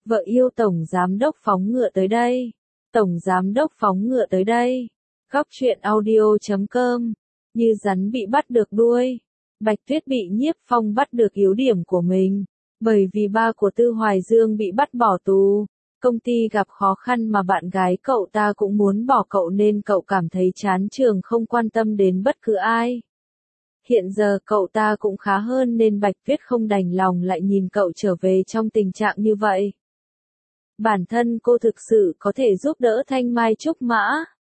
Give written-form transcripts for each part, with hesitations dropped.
Vợ yêu Tổng Giám Đốc phóng ngựa tới đây. Tổng Giám Đốc phóng ngựa tới đây. Góc truyện audio.com. Như rắn bị bắt được đuôi. Bạch Tuyết bị Nhiếp Phong bắt được yếu điểm của mình. Bởi vì ba của Tư Hoài Dương bị bắt bỏ tù. Công ty gặp khó khăn mà bạn gái cậu ta cũng muốn bỏ cậu nên cậu cảm thấy chán trường không quan tâm đến bất cứ ai. Hiện giờ cậu ta cũng khá hơn nên Bạch Tuyết không đành lòng lại nhìn cậu trở về trong tình trạng như vậy. Bản thân cô thực sự có thể giúp đỡ Thanh Mai Trúc Mã.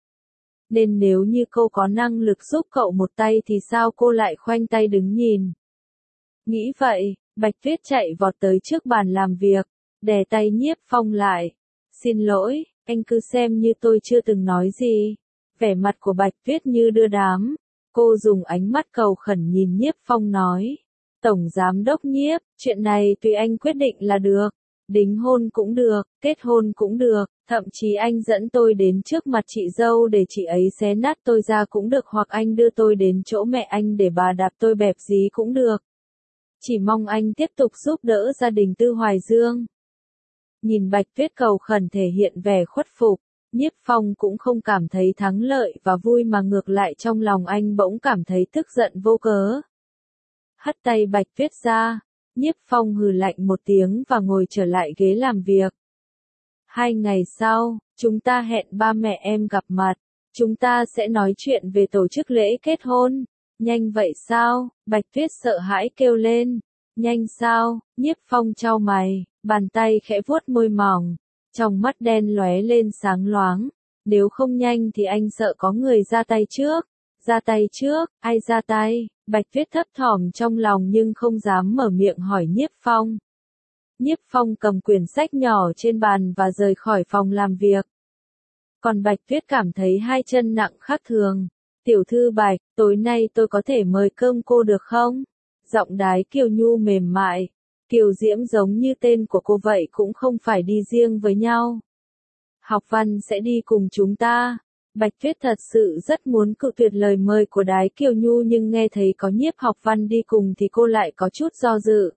Nên nếu như cô có năng lực giúp cậu một tay thì sao cô lại khoanh tay đứng nhìn. Nghĩ vậy, Bạch Tuyết chạy vọt tới trước bàn làm việc, đè tay Nhiếp Phong lại. Xin lỗi, anh cứ xem như tôi chưa từng nói gì. Vẻ mặt của Bạch Tuyết như đưa đám. Cô dùng ánh mắt cầu khẩn nhìn Nhiếp Phong nói. Tổng Giám Đốc Nhiếp, chuyện này tùy anh quyết định là được. Đính hôn cũng được, kết hôn cũng được, thậm chí anh dẫn tôi đến trước mặt chị dâu để chị ấy xé nát tôi ra cũng được, hoặc anh đưa tôi đến chỗ mẹ anh để bà đạp tôi bẹp dí cũng được. Chỉ mong anh tiếp tục giúp đỡ gia đình Tư Hoài Dương. Nhìn Bạch Tuyết cầu khẩn thể hiện vẻ khuất phục, Nhiếp Phong cũng không cảm thấy thắng lợi và vui mà ngược lại trong lòng anh bỗng cảm thấy tức giận vô cớ. Hất tay Bạch Tuyết ra, Nhiếp Phong hừ lạnh một tiếng và ngồi trở lại ghế làm việc. 2 ngày sau, chúng ta hẹn ba mẹ em gặp mặt. Chúng ta sẽ nói chuyện về tổ chức lễ kết hôn. Nhanh vậy sao? Bạch Tuyết sợ hãi kêu lên. Nhanh sao? Nhiếp Phong chau mày, bàn tay khẽ vuốt môi mỏng. Trong mắt đen lóe lên sáng loáng. Nếu không nhanh thì anh sợ có người ra tay trước. Ra tay trước, ai ra tay? Bạch Tuyết thấp thỏm trong lòng nhưng không dám mở miệng hỏi Nhiếp Phong. Nhiếp Phong cầm quyển sách nhỏ trên bàn và rời khỏi phòng làm việc. Còn Bạch Tuyết cảm thấy hai chân nặng khác thường. Tiểu thư Bạch, tối nay tôi có thể mời cơm cô được không? Giọng Đái Kiều Nhu mềm mại. Kiều Diễm giống như tên của cô vậy cũng không phải đi riêng với nhau. Học Văn sẽ đi cùng chúng ta. Bạch Tuyết thật sự rất muốn cự tuyệt lời mời của Đái Kiều Nhu nhưng nghe thấy có Nhiếp Học Văn đi cùng thì cô lại có chút do dự.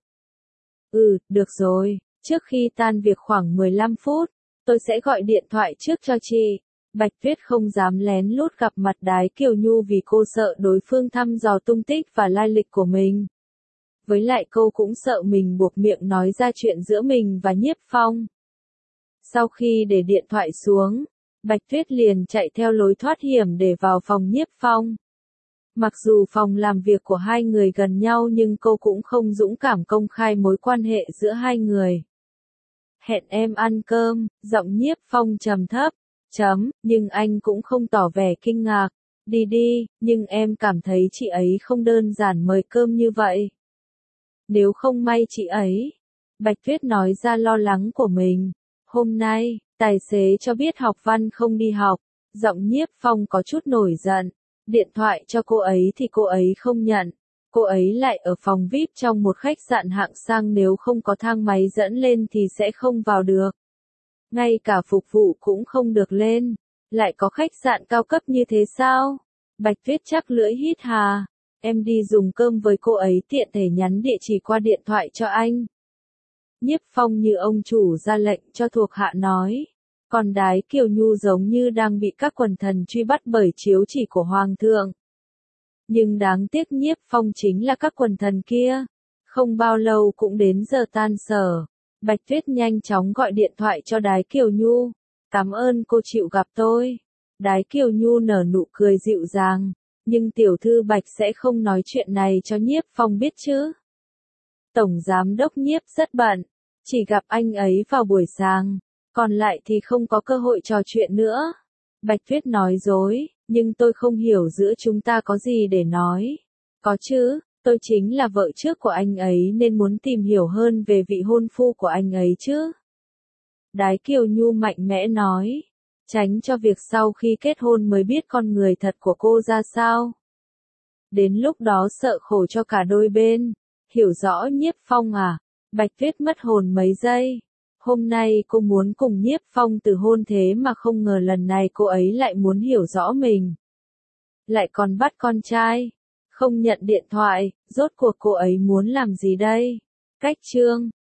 Được rồi, trước khi tan việc khoảng 15 phút, tôi sẽ gọi điện thoại trước cho chị. Bạch Tuyết không dám lén lút gặp mặt Đái Kiều Nhu vì cô sợ đối phương thăm dò tung tích và lai lịch của mình. Với lại cô cũng sợ mình buộc miệng nói ra chuyện giữa mình và Nhiếp Phong. Sau khi để điện thoại xuống, Bạch Tuyết liền chạy theo lối thoát hiểm để vào phòng Nhiếp Phong. Mặc dù phòng làm việc của hai người gần nhau nhưng cô cũng không dũng cảm công khai mối quan hệ giữa hai người. Hẹn em ăn cơm, giọng Nhiếp Phong trầm thấp, nhưng anh cũng không tỏ vẻ kinh ngạc. Đi đi, nhưng em cảm thấy chị ấy không đơn giản mời cơm như vậy. Nếu không may chị ấy, Bạch Tuyết nói ra lo lắng của mình. Hôm nay, tài xế cho biết Học Văn không đi học, giọng Nhiếp Phong có chút nổi giận. Điện thoại cho cô ấy thì cô ấy không nhận. Cô ấy lại ở phòng VIP trong một khách sạn hạng sang, nếu không có thang máy dẫn lên thì sẽ không vào được. Ngay cả phục vụ cũng không được lên. Lại có khách sạn cao cấp như thế sao? Bạch Tuyết chắc lưỡi hít hà. Em đi dùng cơm với cô ấy tiện thể nhắn địa chỉ qua điện thoại cho anh. Nhiếp Phong như ông chủ ra lệnh cho thuộc hạ nói. Còn Đái Kiều Nhu giống như đang bị các quần thần truy bắt bởi chiếu chỉ của Hoàng thượng. Nhưng đáng tiếc Nhiếp Phong chính là các quần thần kia. Không bao lâu cũng đến giờ tan sở. Bạch Tuyết nhanh chóng gọi điện thoại cho Đái Kiều Nhu. Cảm ơn cô chịu gặp tôi. Đái Kiều Nhu nở nụ cười dịu dàng. Nhưng tiểu thư Bạch sẽ không nói chuyện này cho Nhiếp Phong biết chứ. Tổng Giám Đốc Nhiếp rất bận. Chỉ gặp anh ấy vào buổi sáng. Còn lại thì không có cơ hội trò chuyện nữa. Bạch Tuyết nói dối, nhưng tôi không hiểu giữa chúng ta có gì để nói. Có chứ, tôi chính là vợ trước của anh ấy nên muốn tìm hiểu hơn về vị hôn phu của anh ấy chứ. Đái Kiều Nhu mạnh mẽ nói, tránh cho việc sau khi kết hôn mới biết con người thật của cô ra sao. Đến lúc đó sợ khổ cho cả đôi bên. Hiểu rõ Nhiếp Phong à? Bạch Tuyết mất hồn mấy giây. Hôm nay cô muốn cùng Nhiếp Phong từ hôn thế mà không ngờ lần này cô ấy lại muốn hiểu rõ mình. Lại còn bắt con trai. Không nhận điện thoại, rốt cuộc cô ấy muốn làm gì đây? Cách chương